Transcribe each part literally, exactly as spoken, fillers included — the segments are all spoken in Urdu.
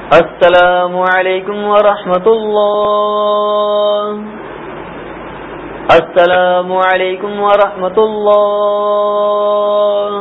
السلام علیکم ورحمۃ اللہ. السلام علیکم ورحمۃ اللہ.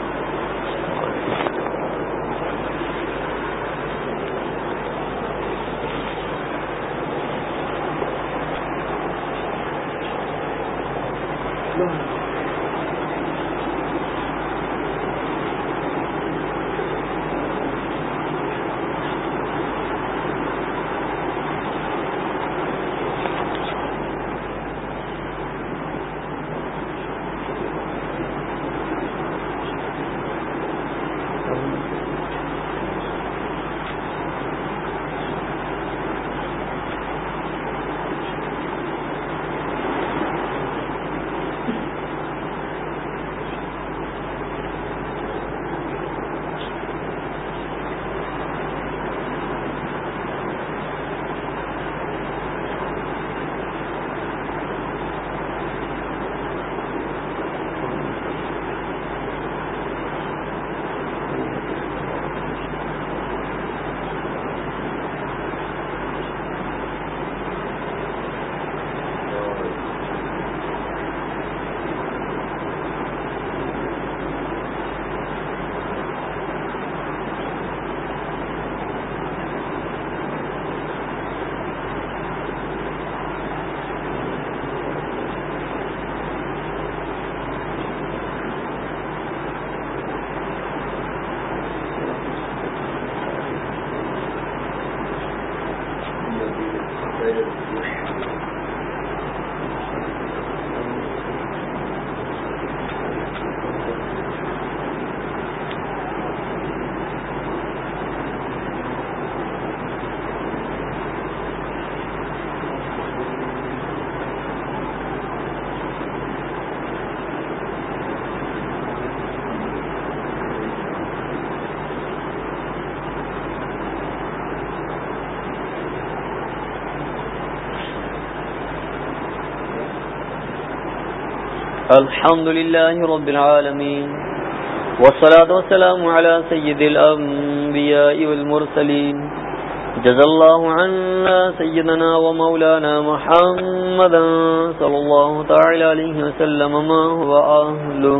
الحمد لله رب العالمين والصلاة والسلام على سيد الأنبياء والمرسلين جزا الله عنا سيدنا ومولانا محمدا صلى الله تعالى عليه وسلم ما هو أهله.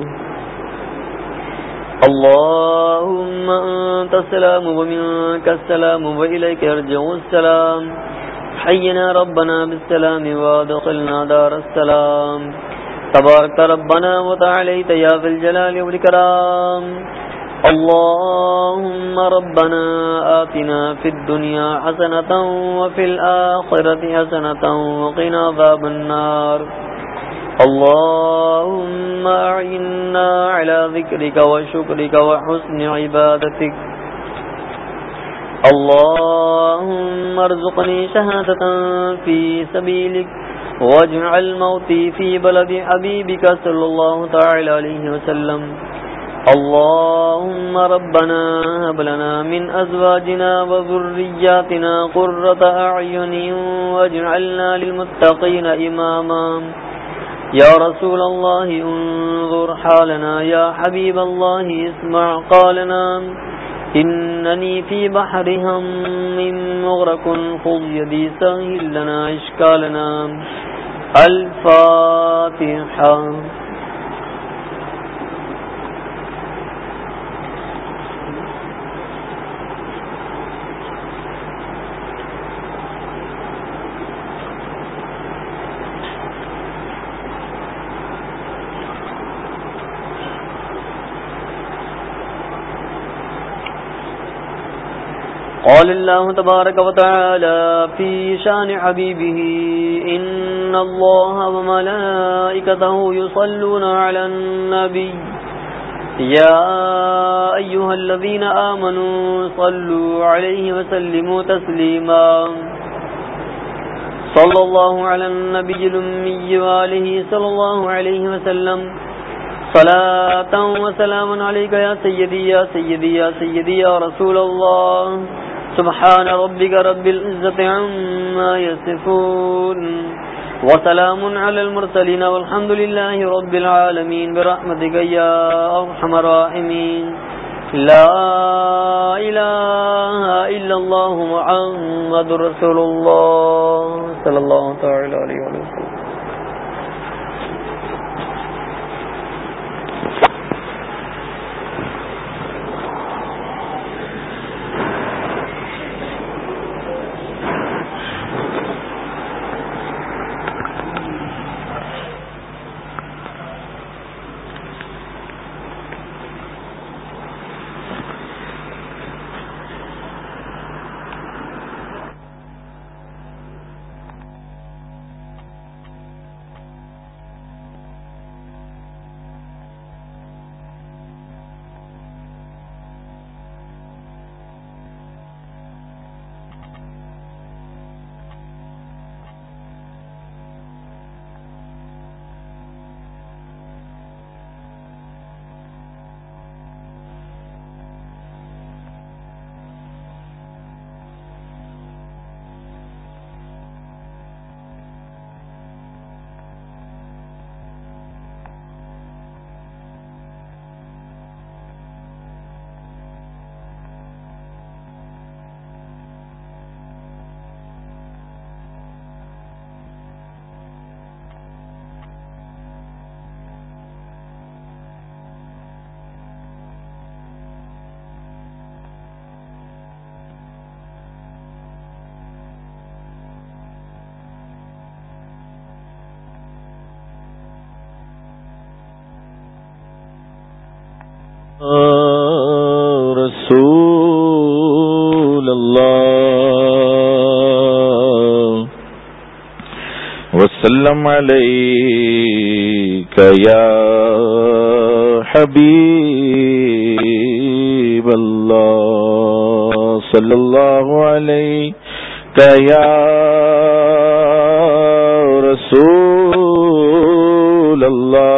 اللهم أنت السلام ومنك السلام وإليك يرجع السلام. حينا ربنا بالسلام وادخلنا دار السلام. تبارك ربنا وتعاليت يا ذي الجلال والإكرام. اللهم ربنا آتنا في الدنيا حسنة وفي الآخرة حسنة وقنا عذاب النار. اللهم أعنا على ذكرك وشكرك وحسن عبادتك. اللهم ارزقني شهادة في سبيلك واجعل موتي في بلد حبيبك صلى الله تعالى عليه وسلم. اللهم ربنا هب لنا من أزواجنا وذرياتنا قرة أعين واجعلنا للمتقين إماما. يا رسول الله انظر حالنا، يا حبيب الله اسمع قالنا. إنني في بحر هم مغرق خذ يدي سهل لنا إشكالنا. الفاتحة. قال الله تبارك وتعالى في شان حبيبه: إن الله وملائكته يصلون على النبي يا أيها الذين آمنوا صلوا عليه وسلموا تسليما. صلى الله على النبي الأمي وآله صلى الله عليه وسلم. صلاة وسلام عليك يا سيدي يا سيدي يا سيدي يا رسول الله. سبحان ربك رب العزة عما يصفون وسلام على المرسلين والحمد لله رب العالمين برحمتك يا أرحم الراحمين لا الہ الا اللہ محمد رسول اللہ صلی اللہ تعالی علیہ وسلم. رسول اللہ وسلم علیک یا حبیب اللہ صلی اللہ علیک یا رسول اللہ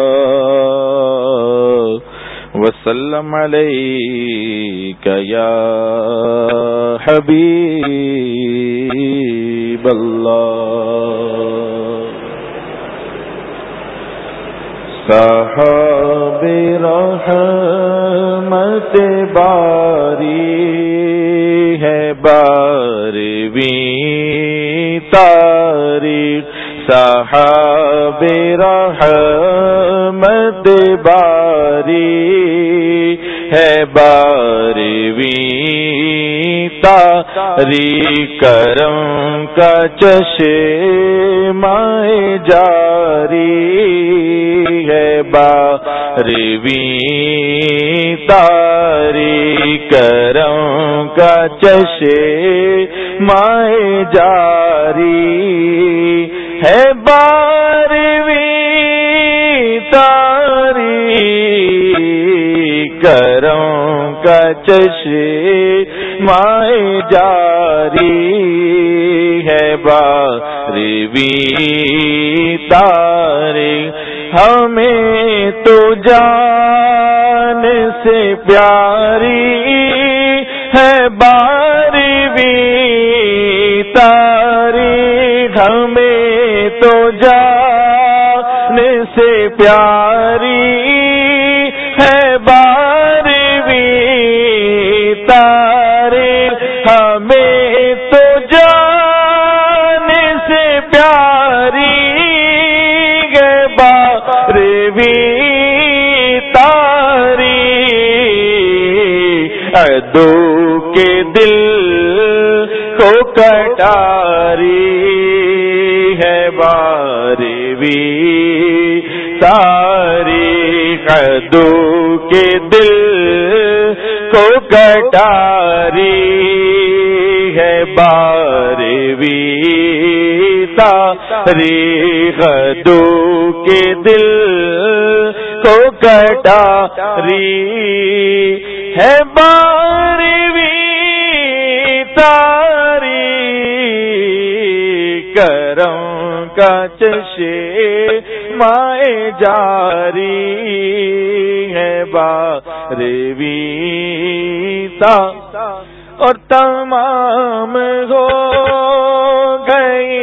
وسلم علیک یا حبیب اللہ. صاحب رحمت باری ہے بارہویں تاریخ. صاحب رحمت باری ہے بارہویں تاریخ. کرم کا چشمہ جاری ہے بارہویں تاریخ. کرم کا چشمہ جاری ہے بارہویں تاریخ. کرم کا چشمہ جاری ہے بارہویں تاریخ. ہمیں تو جان سے پیاری ہے بارہویں تاریخ. ہمیں تو جان سے پیاری ہے بارہویں تاریخ. ہمیں تو جان سے پیاری ہے بارہویں تاریخ. عدو کے دل کو کٹاری ہے بارہویں تاریخ. عدو کے دل کو کٹاری ہے بارہویں تاریخ. عدو کے دل کو کٹاری ہے بارہویں تاریخ. کرم کا چشمہ جاری ہے بارہویں تاریخ. اور تمام ہو گئی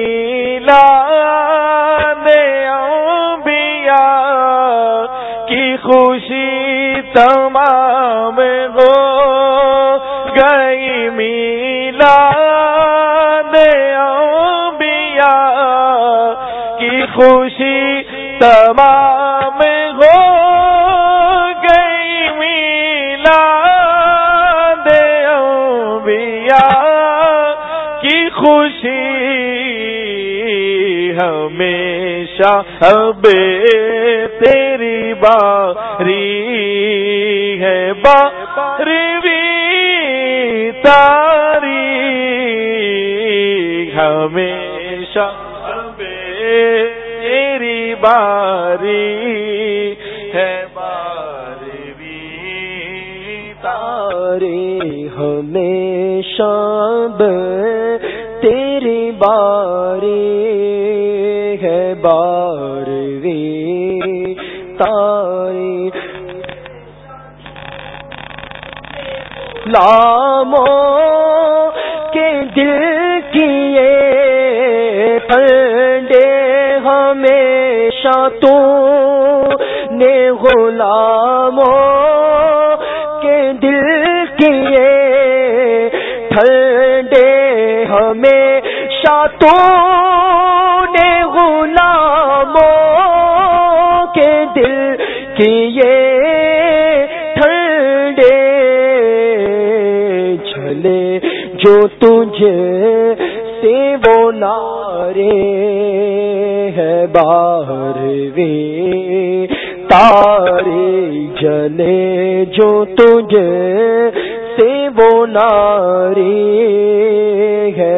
میلاد انبیاء کی خوشی. تمام میلاد انبیاء کی خوشی تمام ہو گئی، میلاد انبیاء کی خوشی ہمیشہ اب تیری باری ہے، بارہویں تاریخ ہمیشہ اب تیری باری ہے، بارہویں تاریخ ہمیشہ اب تیری باری ہے، بارہویں تاریخ غلاموں کے دل کیے پھندے ہمیشہ تو نے، غلاموں کے دل کیے پھندے ہمیشہ تو نے، غلاموں کے دل کیے جو تجھے سے وہ نعرے ہے، بارہویں تاریخ جلے جو تجھے سے وہ نعرے ہے،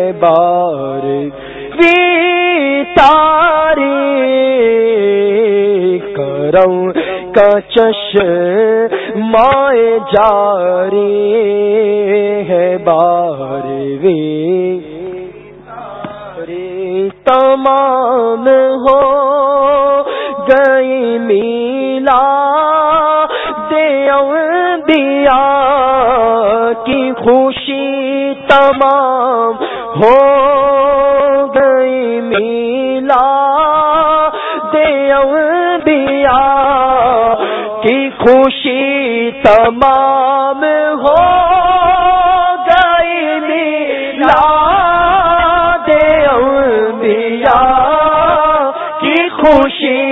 بارہویں تاریخ کرم کا چشمہ جاری ہے، بارہویں تمام ہو گئی میلاد انبیاء کی خوشی تمام ہو گئی، میلاد انبیاء کی خوشی تمام ہو گئی، میلاد انبیاء کی خوشی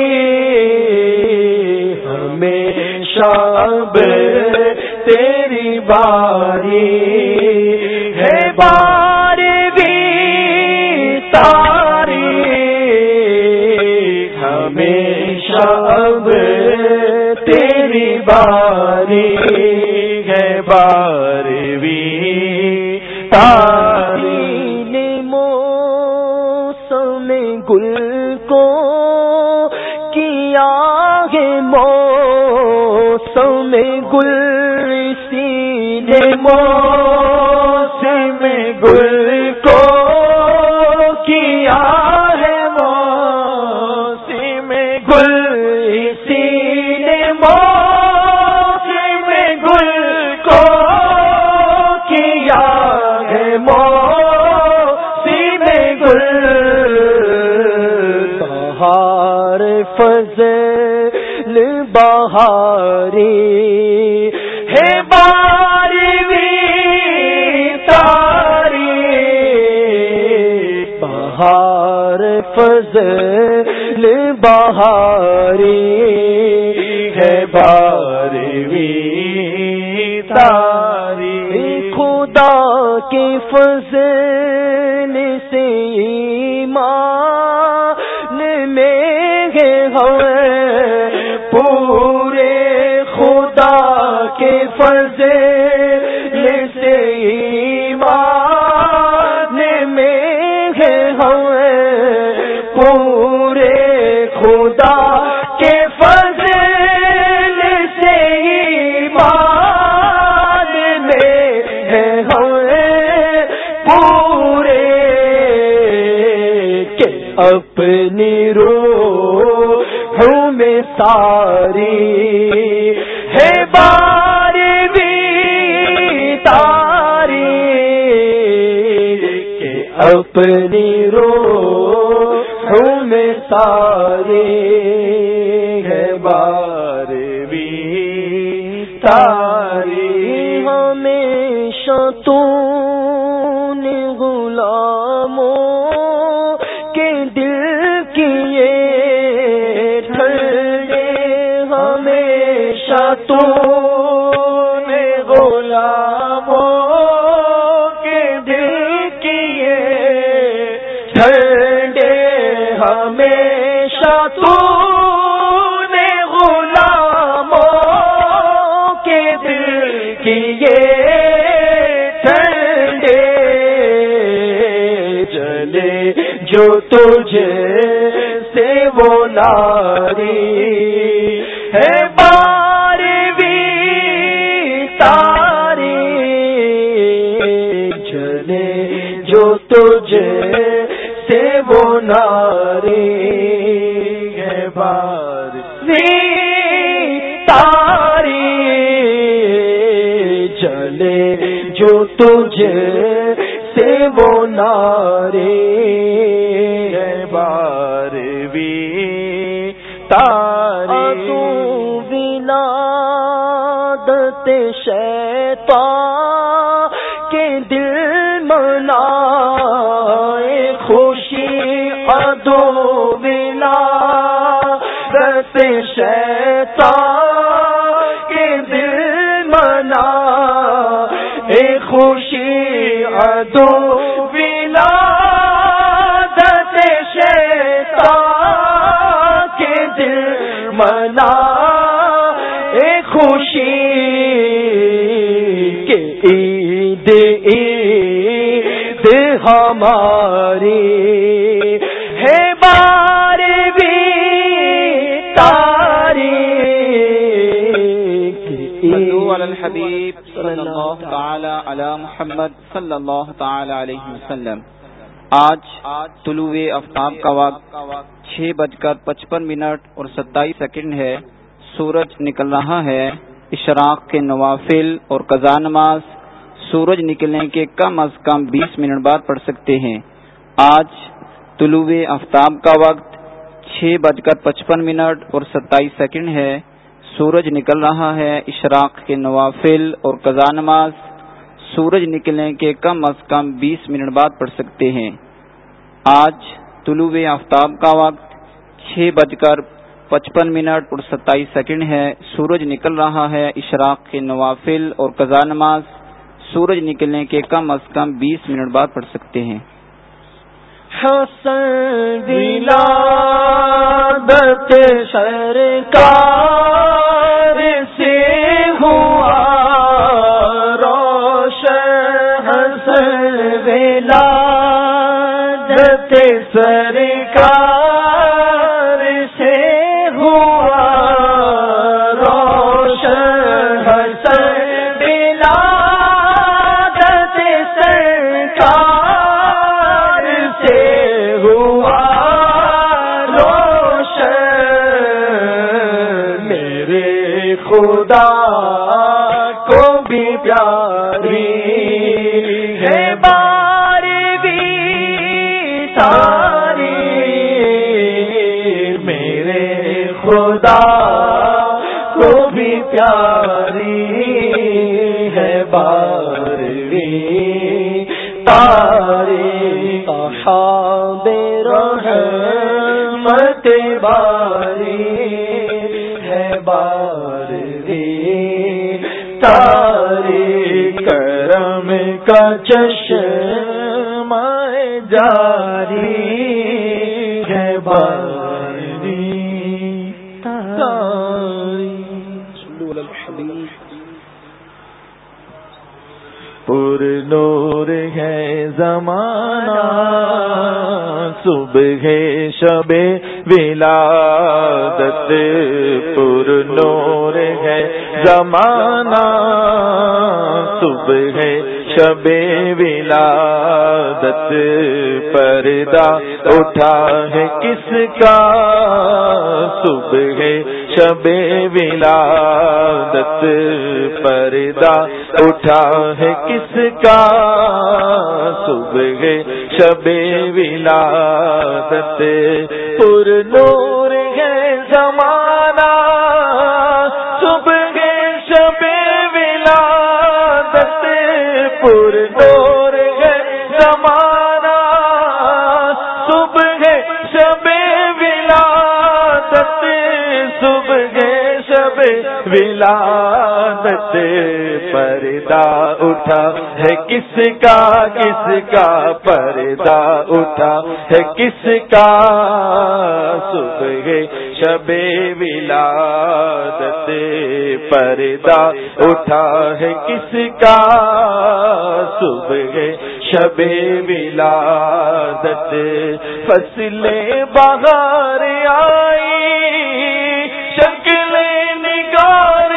ہمیشہ اب تیری باری ہے، بارہویں تاریخ ہمیشہ اب تیری باری ہے، بارہویں تاریخ موسم گل کو کیا ہے، موسم گل اسی نے موسم گل کو کیا ہے، موسم گل اسی نے موسم گل کو کیا ہے، موسم گل بہار فضل بہاری ہے، بارہویں تاریخ بہار فضل بہاری ہے، بارہویں تاریخ خدا کے فضل سے ایمان میں ہے پورے، خدا کے فضل سے ایمان میں ہے پورے، خدا کے فضل سے ایمان میں ہے پورے، کہ اپنی روح میں ساری ہے، بارہویں تاریخ کہ اپنی روح میں ساری ہے، بارہویں تاریخ ہمیشہ تو نے جو تجھے سے وہ ناری ہے بارہویں تاری جلے جو تجھے سے وہ ناری ہے بارہویں تاری جلے جو تجھے سے وہ ناری ہے بارہویں تاری تو ولادت شیطان کے دل منائے خوشی ادو ولادت شیطان کے دل منائے خوشی ادو ولادت شیطان کے دل منا اے خوشی کے عید عید ہماری ہے بارہویں تاریخ صلو علی الحبیب صلی اللہ تعالی علی محمد صلی اللہ تعالی علیہ وسلم. آج طلوع آفتاب کا وقت چھ بج کر پچپن منٹ اور ستائیس سیکنڈ ہے. سورج نکل رہا ہے. اشراق کے نوافل اور قضا نماز سورج نکلنے کے کم از کم بیس منٹ بعد پڑھ سکتے ہیں. آج طلوع آفتاب کا وقت چھ بج کر پچپن منٹ اور ستائیس سیکنڈ ہے. سورج نکل رہا ہے. اشراق کے نوافل اور قضا نماز سورج نکلنے کے کم از کم بیس منٹ بعد پڑھ سکتے ہیں. آج طلوع آفتاب کا وقت چھ بج کر پچپن منٹ اور ستائیس سیکنڈ ہے. سورج نکل رہا ہے. اشراق کے نوافل اور قضا نماز سورج نکلنے کے کم از کم بیس منٹ بعد پڑھ سکتے ہیں. حسن ولادت سرکار سے ہوا روشن حسن ولادت سرکار سے ہوا روشن حسن ولادت سرکار سے ہوا روشن میرے خدا کو بھی پیاری ہے بارہویں تاریخ میرے خدا کو بھی پیاری ہے بارہویں تاریخ اصحاب رحمت باری ہے بارہویں تاریخ کرم کا چشمہ جاری ہے بارہویں تاریخ. پر نور ہے زمانہ صبح شب ولادت پر نور ہے زمانہ صبح شب ولادت پردہ اٹھا ہے کس کا صبح شب ولادت پردہ اٹھا ہے کس کا صبح شب ولادت پر نور ہے زمانہ صبح شب ولادت پر نور ہے زمانہ صبح شب ولادت صبح شب ولادت ولادت پردہ اٹھا ہے کس کا کس کا پردہ اٹھا ہے کس کا صبح شب ولادت پردہ اٹھا ہے کس کا صبح شب ولادت فصل بہار آئی شکل نگار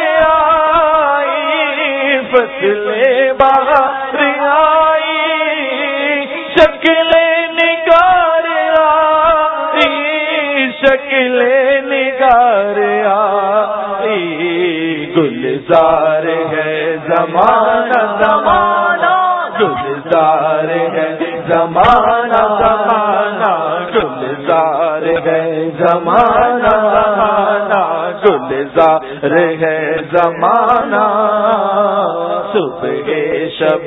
آئی فصل بہار آئی شکل نگار آئی شکل نگار آئی گلزار ہے زمانہ زمانہ گلزار ہے زمانہ زمانہ گلزار ہے زمانہ زمانہ گلزار ہے زمانہ صبح شب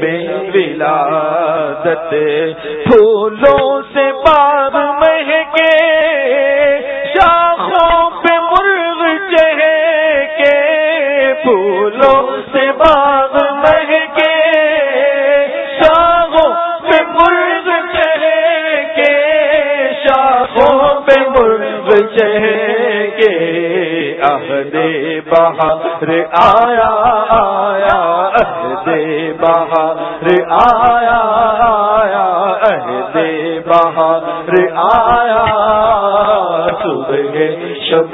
ولادت پھولوں سے باغ مہکے شاخوں پہ مرغ چہکے پھولوں سے باغ مہکے شاخوں پہ مرغ چہکے شاخوں پہ مرغ چہکے عہد بہار آیا آیا عہد بہار آیا آیا عہد بہار آیا صبح شب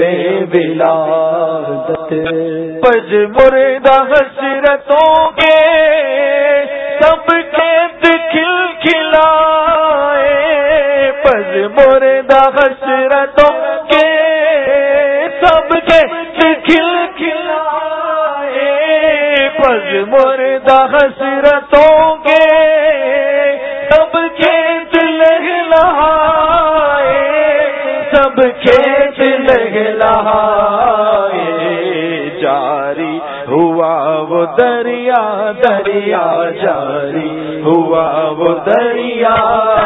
ولادت پج مردہ حسرتوں کے سب کھیت کھل کھلائے پج مردہ حسرتوں کے سب کھیت کھل کھلائے پج مردہ حسرتوں کے سب کھیت لہلہائے سب کھیت لہلہائے جاری ہوا وہ دریا دریا جاری ہوا وہ دریا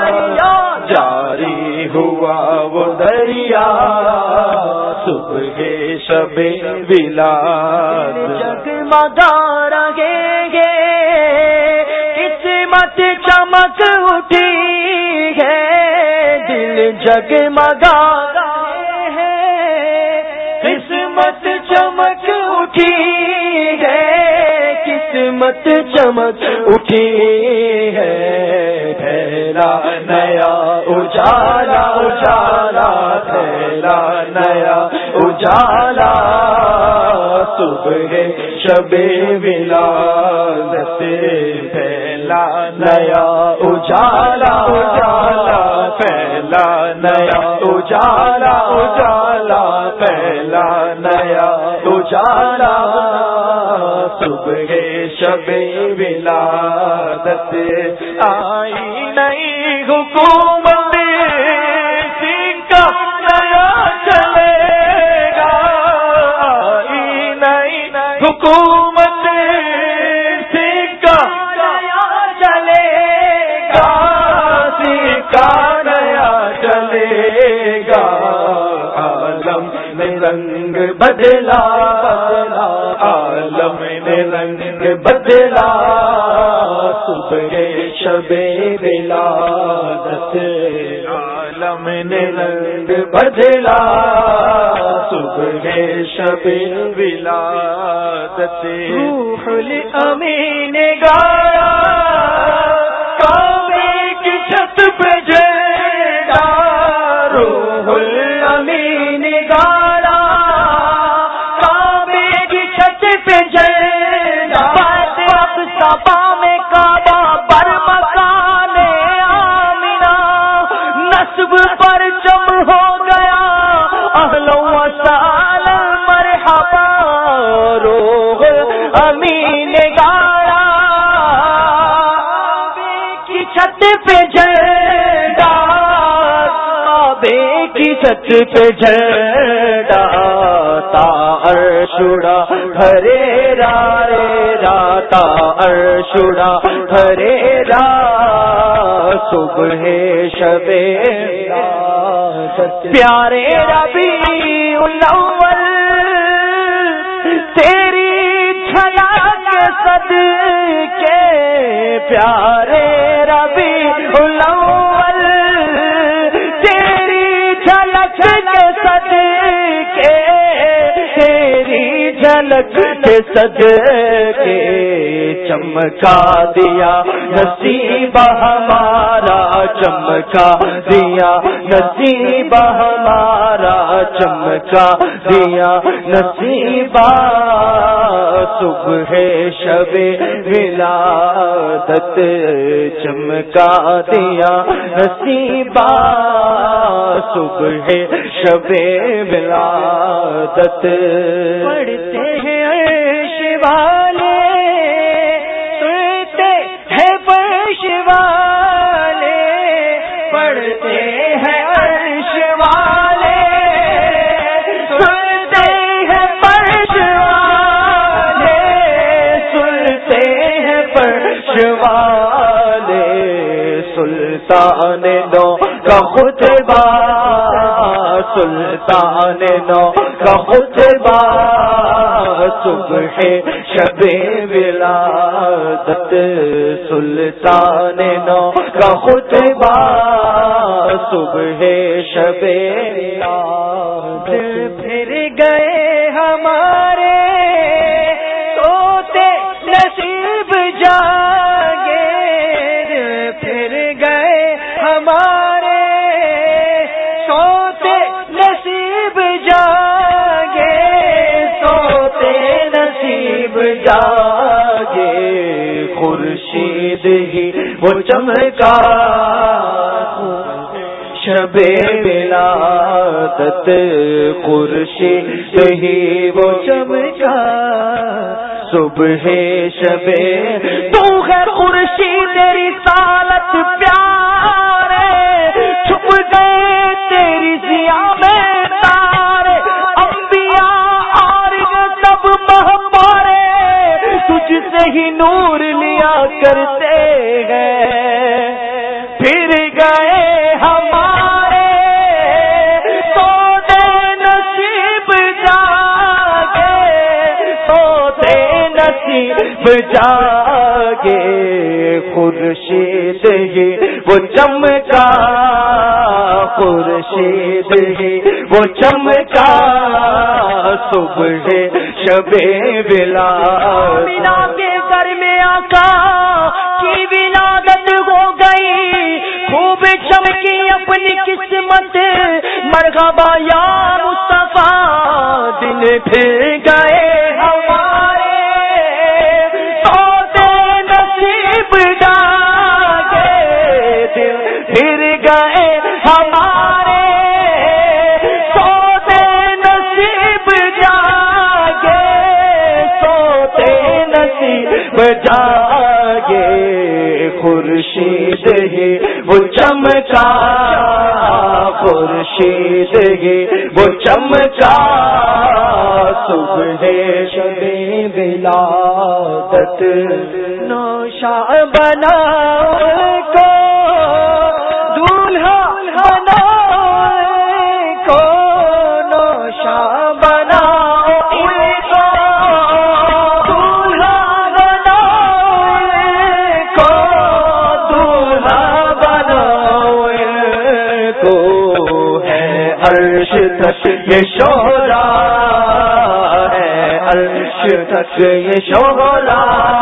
جاری ہوا وہ دریا صبح شب ولادت جگمگا رہے گے قسمت چمک اٹھی ہے دل جگمگا رہے ہیں قسمت چمک اٹھی ہے قسمت چمک اٹھی ہے پھیلا نیا اجالا اجالا پھیلا نیا اجالا صبح شب ولادت پھیلا نیا اجالا اجالا پھیلا نیا اجالا اجالا پھیلا نیا اجالا صبح شب ولادت آئی نئی حکومت سکہ نیا چلے گا آئی نئی حکومت سکہ نیا چلے گا سکہ نیا چلے گا عالم میں رنگ بدلا عالم میں رنگ بدلا صبح شب ولادت عالم نے رنگ بدلا صبح شب ولادت روح الامین گایا کعبے کی چھت پہ جھنڈا روح الامین گایا کعبے کی چھت پہ جھنڈا صفا میں کعبہ پر مکان آمنہ نصب پر جم ہو گیا اہلا و سہلا مرحبا روح امین گایا کی چھت پہ جھنڈا کعبے کی چھت پہ جھنڈا تا عرشڑا ہرے رائے راتا عرشڑا ہرے را صبح شب پیارے ربیع الاول تیری چھلا کے پیارے ربیع الاول تیری جھلک کے صدقے تیری جھلک کے صدقے چمکا دیا نصیب ہمارا چمکا دیا نصیب ہمارا چمکا دیا نصیب صبح شب ولادت چمکا دیا نصیب صبح شب ولادت پڑھتے ہیں عرش والے سنتے ہیں فرش والے پڑھتے ہیں عرش والے سنتے ہیں فرش والے سنتے ہیں فرش والے سلطان نو کا خطبہ سلطان نو کا خطبہ صبح شب ولادت سلطان نو کا خطبہ صبح شب ولادت پھر گئے ہمارے سوتے نصیب جاگے پھر گئے ہمارے سوتے نصیب جاگے سوتے نصیب جاگے خورشید ہی وہ چمکا شب ولادت خورشید ہی وہ چمکا صبح شب تو ہے خورشید رسالت پیارے چھپ گئے تیری ضیا میں تارے انبیاء اور سب مہمارے تجھ سے ہی نور لیا کرتے ہیں پھر گئے ہمارے سوتے نصیب جاگے سوتے نصیب جاگے خورشید ہی وہ چمکا خورشید ہی وہ چمکا صبح شب ولادت کے گھر میں آقا کی ولادت ہو گئی خوب چمکی اپنی قسمت مرحبا یا مصطفیٰ دن پھر گئے ہمارے سوتے نصیب جاگے دل پھر گئے ہمارے سوتے نصیب جاگے سوتے نصیب جاگے خورشید ہی وہ چمکا خورشید ہی وہ چمکا صبح شب ولادت نوشا بنا کو دولہا بنا کو نوشا بنا یہ شوہرا ہے عرش تک یہ شوہرا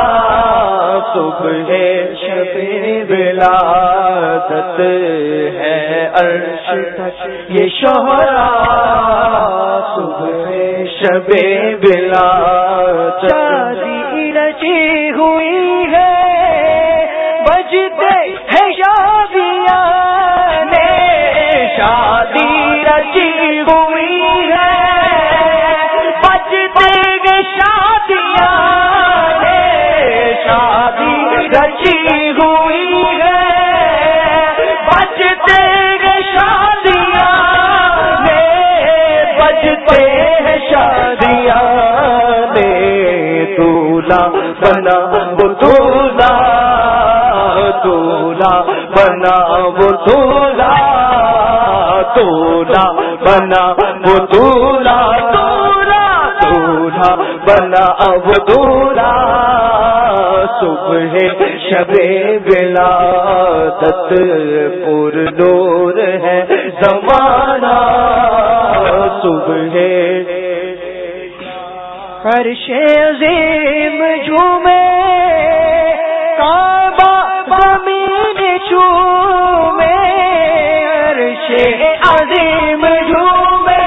صبح شب ولادت ہے عرش تک یہ شوہرا صبح شب ولادت شادی رچی ہوئی ہے بجتے ہیں شادیاں شادی رچی ہوئی ہے بجتے گے شادیاں شادی رچی ہوئی ہے بجتے گے شادیاں بجتے ہیں شادیاں دولہا بنا وہ دولہا دولہا بنا وہ دولہا دولہا بنا وہ دولہا دولہا دولہا بنا وہ دولہا صبح شب ولادت پر نور ہے زمانہ صبح عرش عظیم جھومے کعبہ زمین چومے عرش عظیم جھومے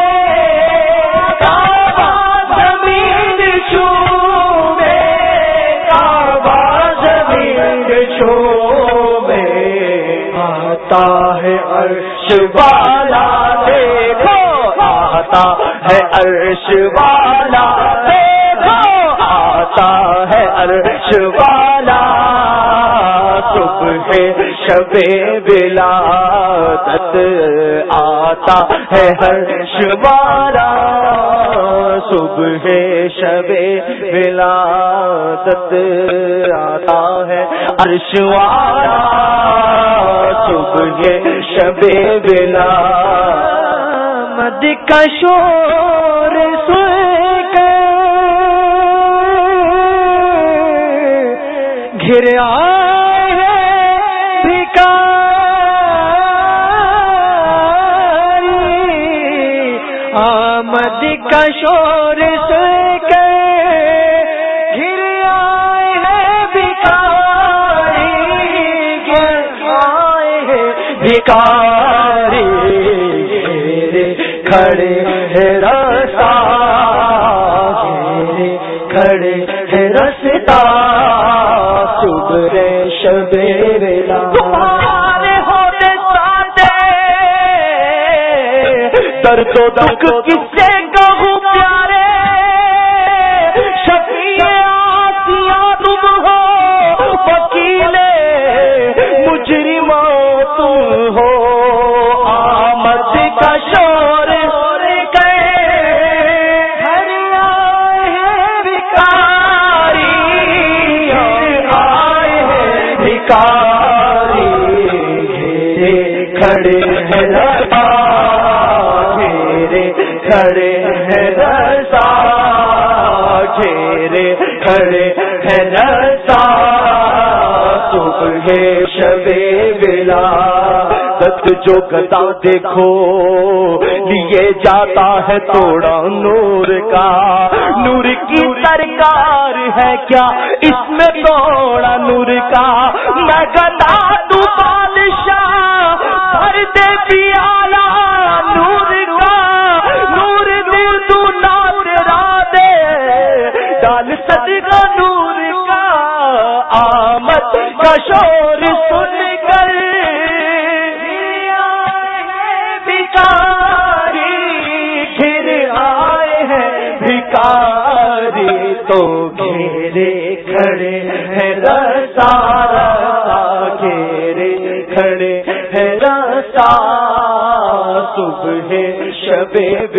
کعبہ زمین چومے کعبہ زمین چومے آتا ہے عرش والا دیکھو آتا ہے عرش والا ہے عرش والا صبح شب ولادت آتا ہے عرش والا صبح شب ولادت آتا ہے عرش والا صبح شب ولادت مد کا شور سن کر گھر آئے ہیں بھکاری آمد کا شور سن کر گھر آئے ہیں بھکاری گر آئے ہیں بھکاری کھڑے ہیں رستا کھڑے ہیں رستا صبح شب تمہارے ہونے ساتے درد و دکھ کس سے کہوں پیارے شفیع آسیہ تم ہو وکیل مجرموں تم ہو آمد کا شور کھڑے ہیں رسا گھیرے کھڑے ہیں رسا گھیرے کھڑے ہیں رسا صبح شب ولادت جو گدا دیکھو لیے جاتا ہے توڑا نور کا نور کی سرکار ہے کیا اس میں توڑا نور کا میں گدا تو بادشاہ بھر دے پیالہ نور کا نور دل تو ناز را دے ڈال صدقہ نور کا آمد کا شور سن کر بھکاری گھر آئے ہیں بھکاری تو گھیرے کھڑے ہیں رسا گھیرے کھڑے ہیں رسا صبح شب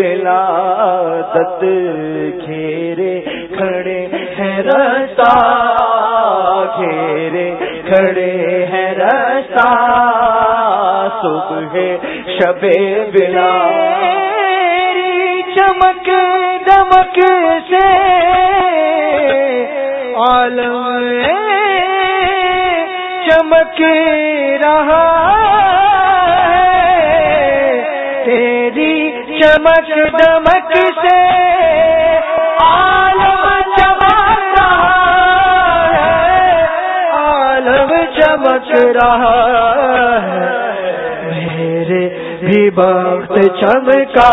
ولادت گھیرے کھڑے ہیں رسا گھیرے کھڑے ہیں رسا صبح شب ولادت چمک دمک سے عالم چمک رہا ہے تیری چمک دمک سے عالم چمک رہا ہے عالم چمک رہا ہے میرے بھی بخت چمکا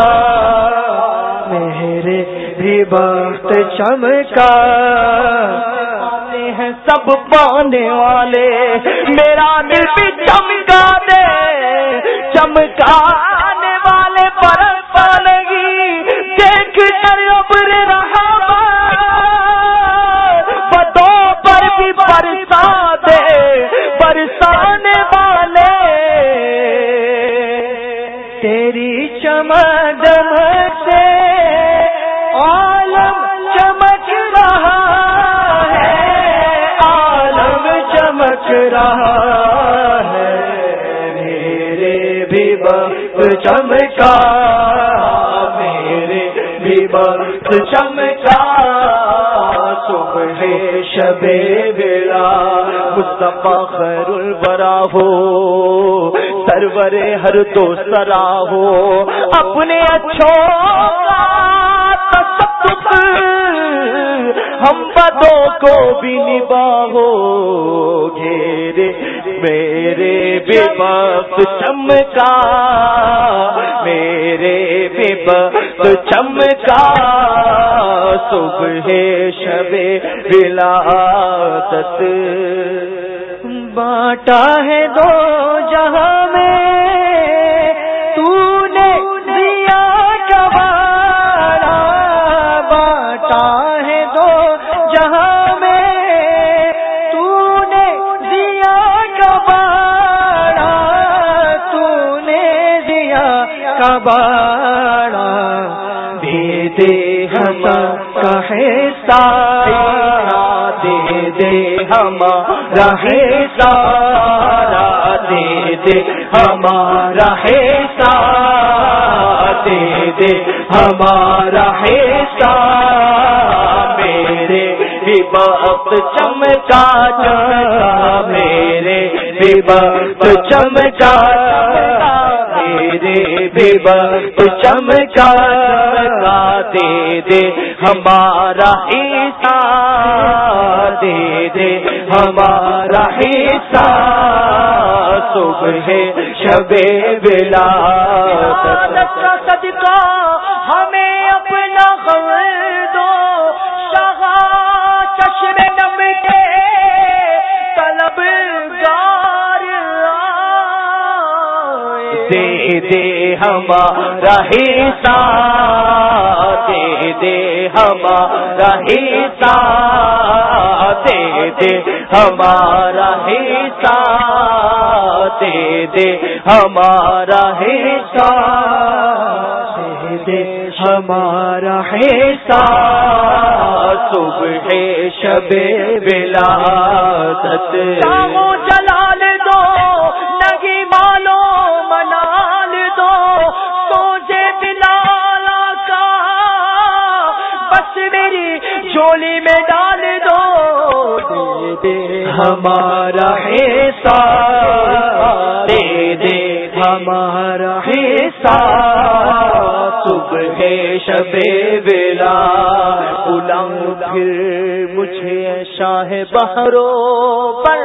میرے بھی بخت چمکا ہیں سب پانے والے میرا دل بھی چمکا دے چمکانے والے پر پالگی دیکھ کر ابر رہا بدوں پر بھی برسا دے برسانے والے تیری چمک دمک سے عالم چمک رہا چمک رہا ہے میرے بھی وقت چمکا میرے بھی وقت چمکا صبح ہے شب ویلا مصطفیٰ خیر الورا ہو سرور ہر دو سرا ہو اپنے اچھوں کا تصدق ہم بدوں کو بھی نباہو گھیرے میرے بے وقت چمکا میرے بے وقت چمکا صبح شب ولادت بانٹا ہے دو جہاں میں تو نے دیا کا بارہ بانٹا ہے دو جہاں میں تو نے دیا کا بارہ تو نے دیا کا بارہ دے دے ہمارا حصہ دے دے ہمارا حصہ دے دے ہمارا حصہ دے دے ہمارا حصہ میرے بھی وقت چمکا چمکا میرے بھی وقت چمکا میرے بھی وقت چمکا چمکا دے دے ہمارا حصہ دے دے ہمارا حصہ صبح شب ولادت کا صدقہ ہمیں اپنا خبر دو شاہ چشم نم کے طلبگار دے دے ہمارا حصہ دے دے ہمارا حصہ دے دے ہمارا حصہ دے دے ہمارا حصہ دے دے ہمارا حصہ صبح شب ولادت شامو جلال دو نگی مالو منال دو سوجے بلال کا بس میری جھولی میں ڈال دو دے دے ہمارا حصہ دے دے ہمارا حصہ صبح شب ویلا بلاؤں پھر مجھے شاہ بہروں پر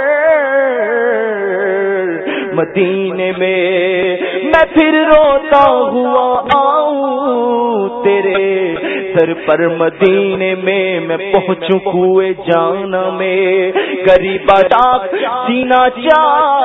مدینے میں میں پھر روتا ہوا آؤں تیرے سر پر مدینے میں میں پہنچوں کوئے جانا میں غریبا ڈاک سینہ چا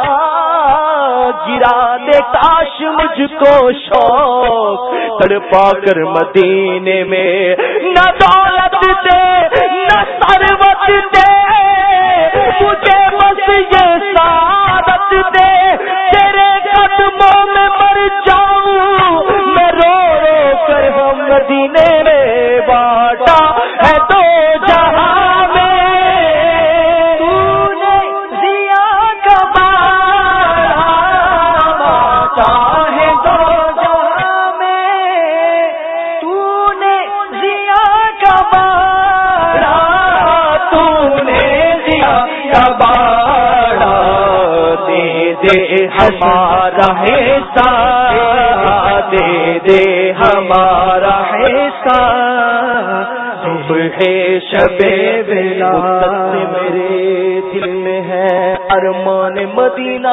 گرا دے کاش مجھ کو شوق تڑپا کر مدینے میں نہ دولت دے نہ ثروت دے مجھے بس یہ سعادت دے تیرے قدموں میں مر جاؤں میں رو رو کر ہم مدینے میں باٹا ہے تو جہاں میں تو نے دیا کا بارہ باٹا ہے دو جہاں میں تو نے دیا کا بارہ تو نے دیا کا بارہ دے دے ہمارا حصہ دے دے ہمارا حصہ صبح شب ولادت میرے دل میں ہے ارمان مدینہ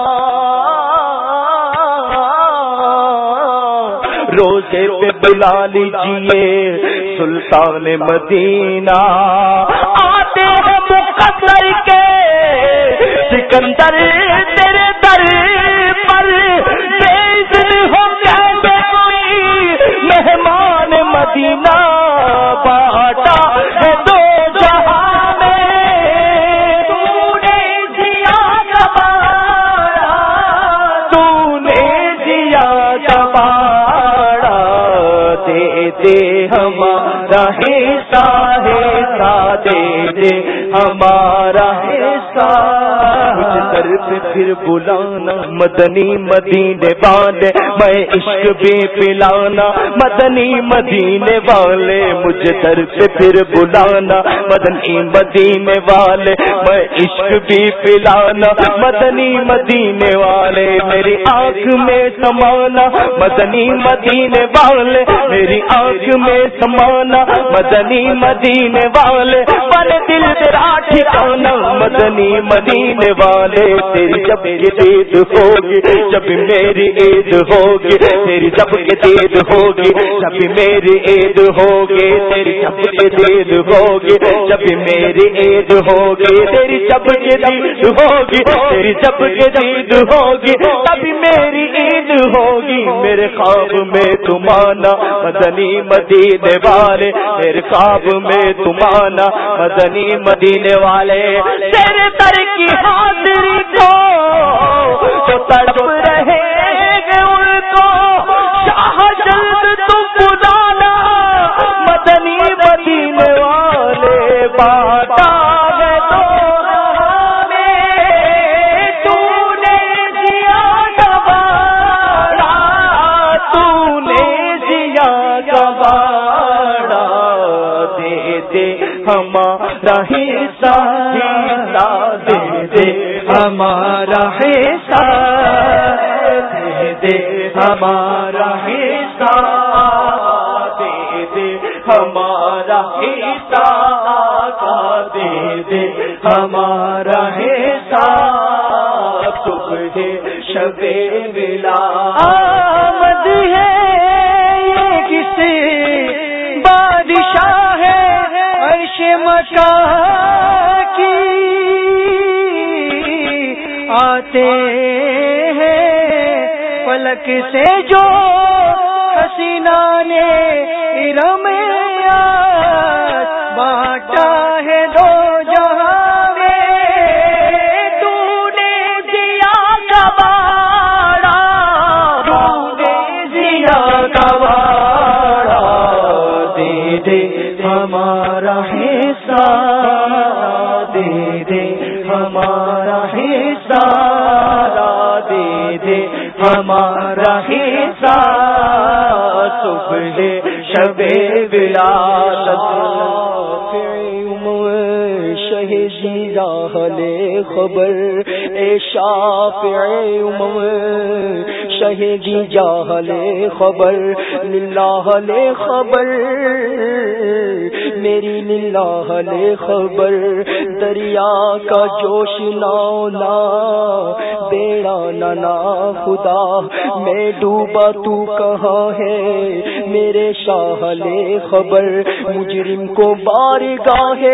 روزے پہ بلا لیجیے سلطان مدینہ آتے ہیں مقدر کے سکندر تیرے در پر بے اذن ہو جائے کوئی مہمان مدینہ باٹا ہے دو جہاں میں تو نے دیا کا بارہ تو نے دیا کباڑا دے دے ہمارا حصہ حصہ دے دے دے ہمارا حصہ کچھ در پہ پھر بلانا مدنی مدینے والے میں عشق بھی پلانا مدنی مدینے والے مجھے در پہ پھر بلانا مدنی مدینے والے میں عشق بھی پلانا مدنی مدینے والے میری آنکھ میں سمانا مدنی مدینے والے میری آنکھ میں سمانا مدنی مدینے والے والے دل تیرا ٹھکانا مدنی مدینے والے تیری جب یہ عید ہوگی جب میری عید ہوگی تیری جب یہ عید ہوگی جب میری عید ہوگی تیری جب یہ عید ہوگی جب میری عید ہوگی تیری جب یہ عید ہوگی تیری جب یہ عید ہوگی تب میری عید ہوگی میرے خواب میں تم آنا مدنی مدینے والے میرے خواب میں تم آنا مدنی مدینے والے تیرے در کی حاضری کو جو تڑپ رہے گے ان کو شاہ جلد تم بلانا مدنی مدینے والے باتا ہے تو ہمارا حصہ دے دے ہمارا حصہ دے دے ہمارا حصہ دے دے ہمارا حصہ دے دے ہمارا حصہ صبح شب ولادت ہے یہ کسی بادشاہ ہے عرش مکا کی آتے ہیں فلک سے جو حسینہ نے ارم بانٹا ہے دو جہاں میں تو نے دیا کباڑا تو نے دیا کباڑا دے دے ہمارا حصہ دے دے ہمارا حصہ دے دے ہمارا حصہ صبح شب ولادت شہیدی راہلے خبر اے شافع امم شہیدی جاہلے خبر للہ لے خبر میری للہ لے خبر دریا کا جوش نانا بیڑا نانا خدا میں ڈوبا تو کہاں ہے میرے شاہ لے خبر مجرم کو بارگاہ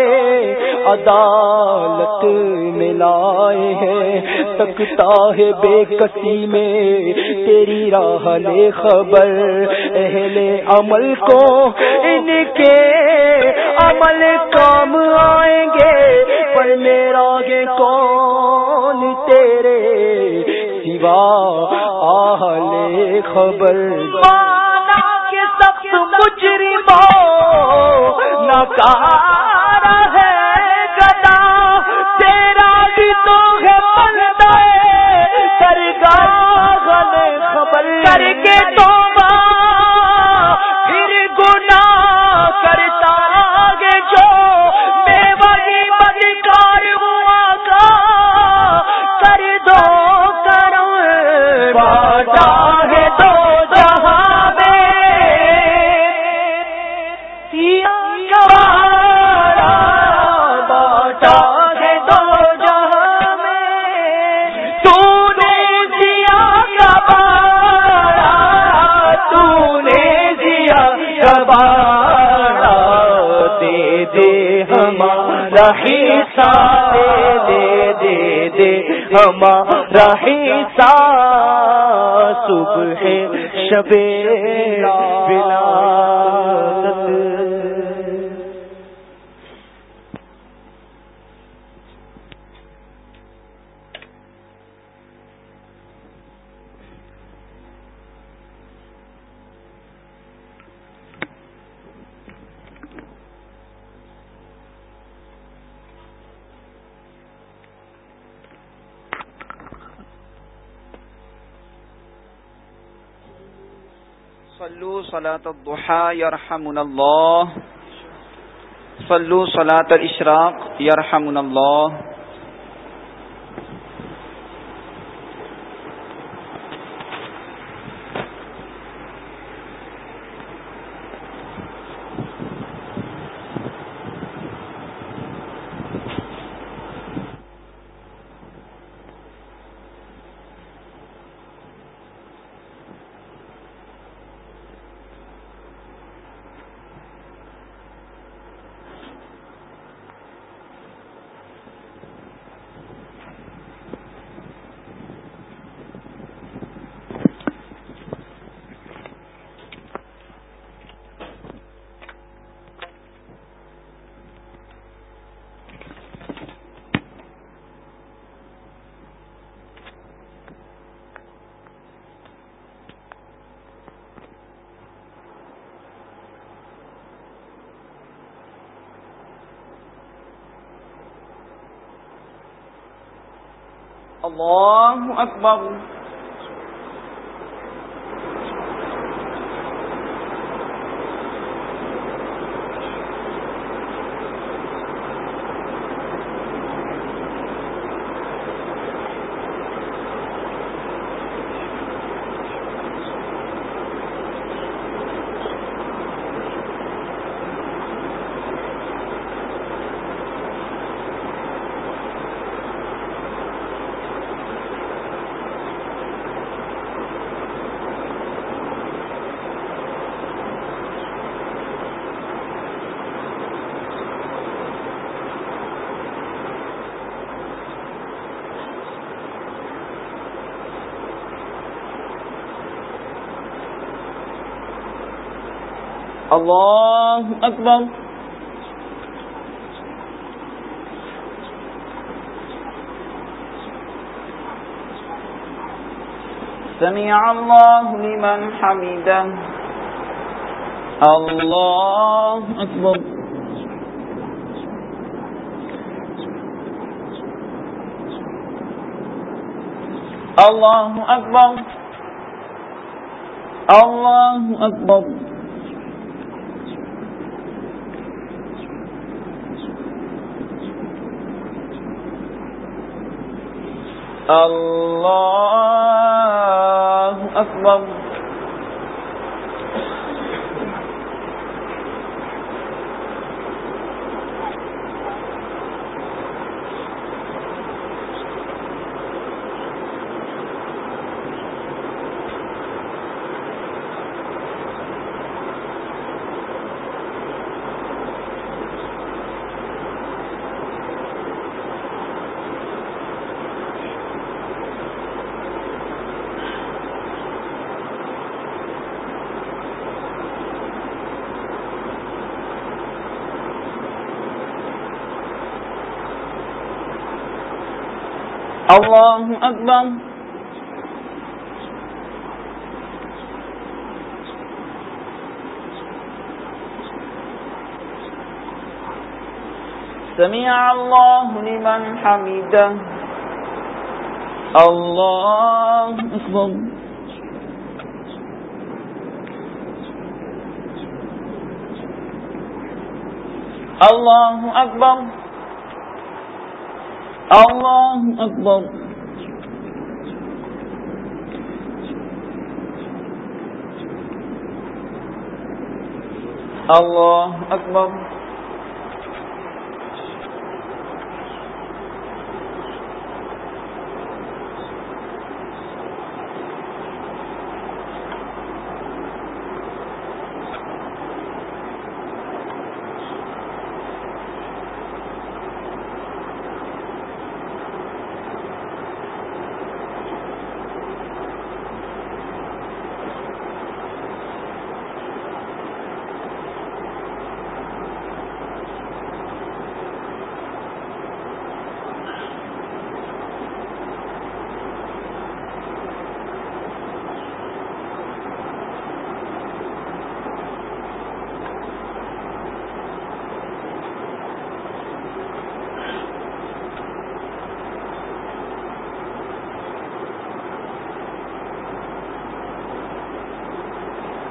عدالت میں لائے ہیں تکتا ہے بے کسی میں تیری راہ لے خبر اہل عمل کو ان کے عمل کام آئیں گے پر میرا گے کون تیرے سوا اہل خبر مانا کے سب مجرموں ناکار ہے گدا تیرا بھی تو ہے بندہ سرگاہ خبر کر کے توبہ پھر گناہ کرتا گے جو بے وہی بدکار ہوا کا کر دو کرم باٹا ہے دو جہاں میں دیا گوارا باٹا ہے دو جہاں میں تو نے دیا گوارا تو نے دیا گوارا دے دے ہمارا حصہ دے دے دے ہمارا حصہ صبح شب ولادت صلوا صلاة الضحى يرحمنا الله. صلوا صلاة الإشراق يرحمنا الله. اللہ اکبر. اللہ اکبر. سمع اللہ لمن حمدہ. اللہ اکبر. اللہ اکبر. اللہ اکبر. اللہ اکبر. اللہ اکبر. سمع اللہ لمن حمدہ. اللہ اکبر. اللہ اکبر. اللہ اکبر. اللہ اکبر.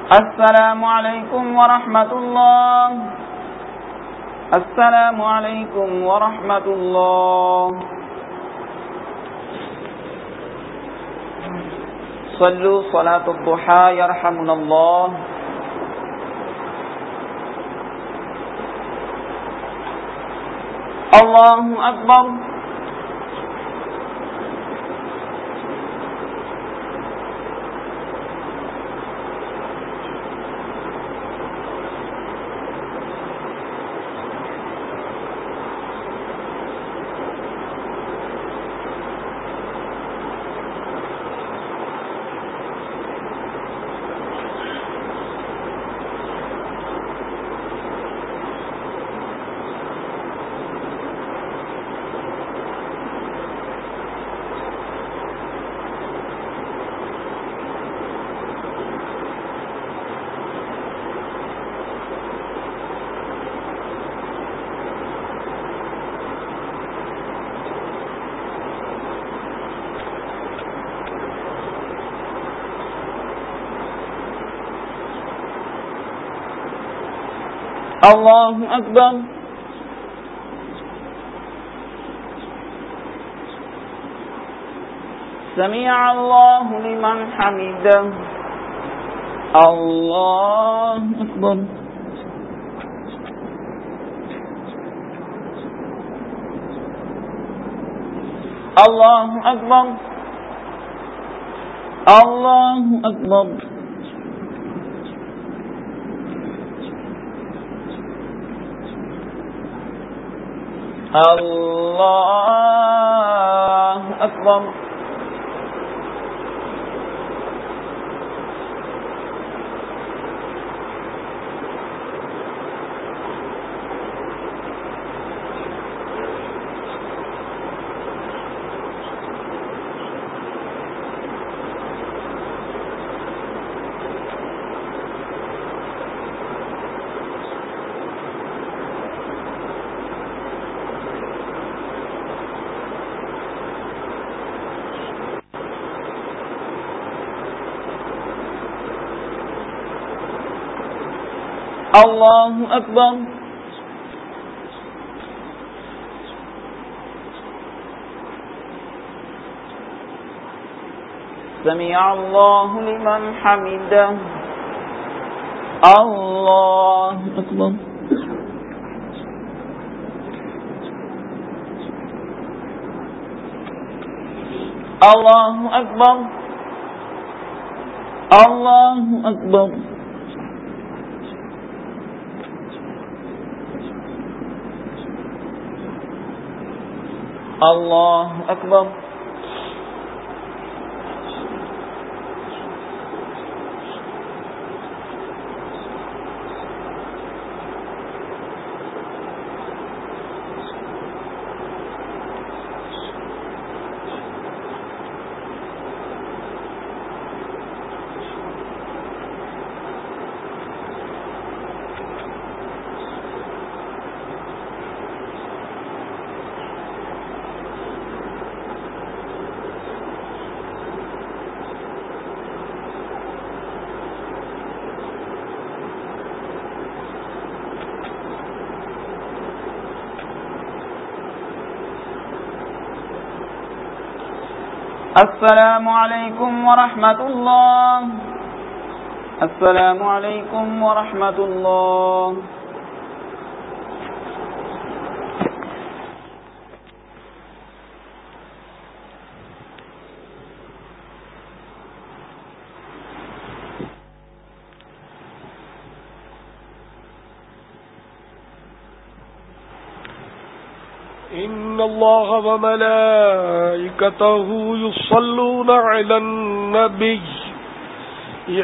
السلام علیکم ورحمۃ اللہ. السلام علیکم ورحمۃ اللہ. صلوا صلاۃ الضحى یرحمنا اللہ. اللہ اکبر. اللہ اکبر. سمع اللہ لمن حمدہ. اللہ اکبر. اللہ اکبر. اللہ اکبر. اللہ اکبر. اللہ اکبر. سمع اللہ لمن حمدہ. اللہ اکبر. اللہ اکبر. اللہ اکبر. اللہ اکبر. السلام علیکم ورحمۃ اللہ. السلام علیکم ورحمۃ اللہ. إن الله وملائكته يصلون على النبي يا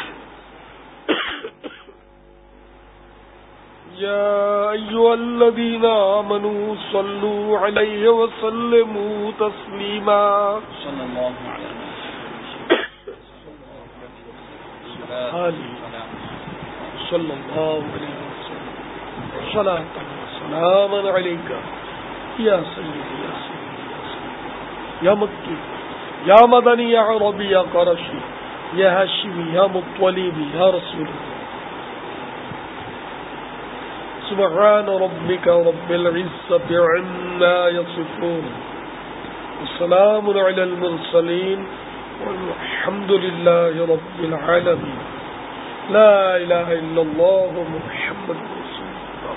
أيها الذين آمنوا صلوا عليه وسلموا تسليما. صلى الله عليه وسلم. صلى الله عليه وسلم. صلاة وسلاما عليك یا سیدی یا سیدی یا مکی یا مدنی یا عربی یا قرشی یا ہاشمی یا مطلبی یا رسول اللہ. سبحان ربك رب العزة عما يصفون وسلام على المرسلين والحمد لله رب العالمين. لا إله إلا الله محمد رسول الله.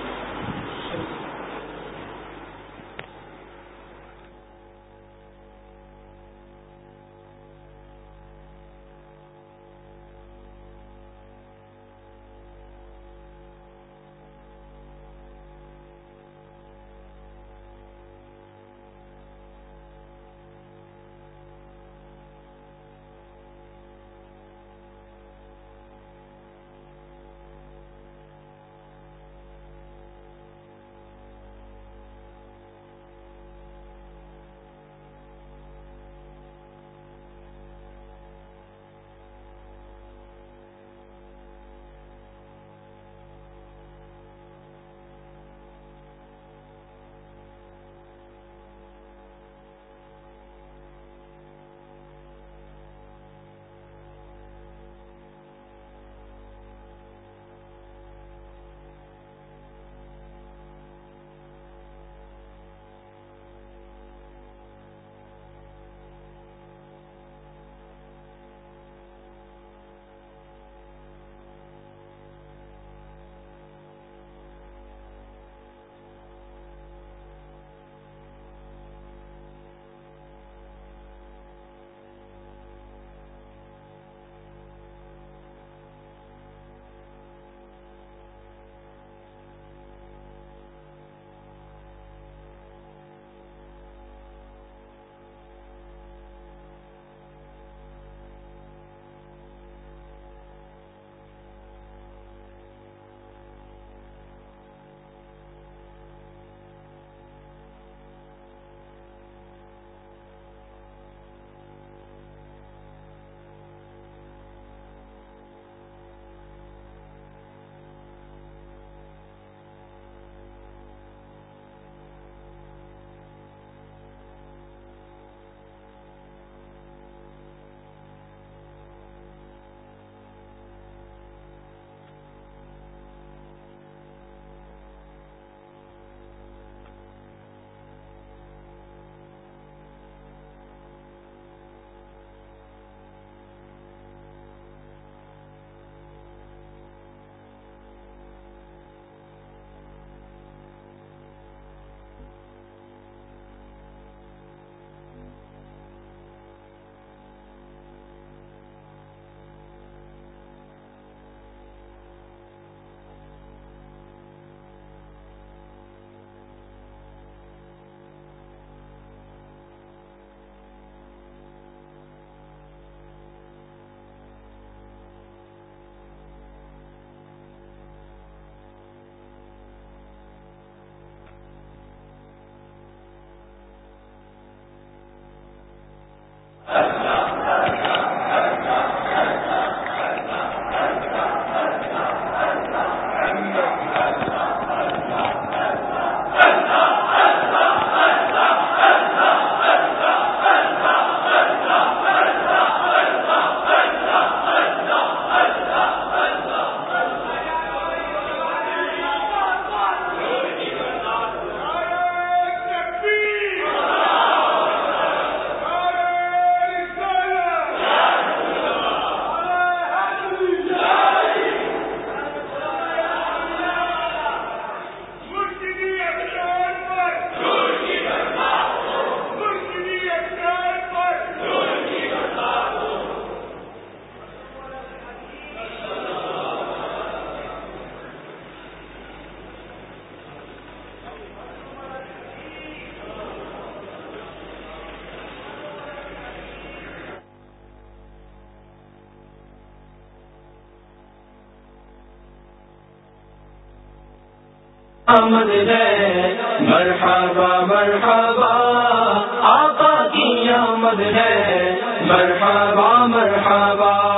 آمد ہے مرحبا مرحبا آقا کی آمد ہے مرحبا مرحبا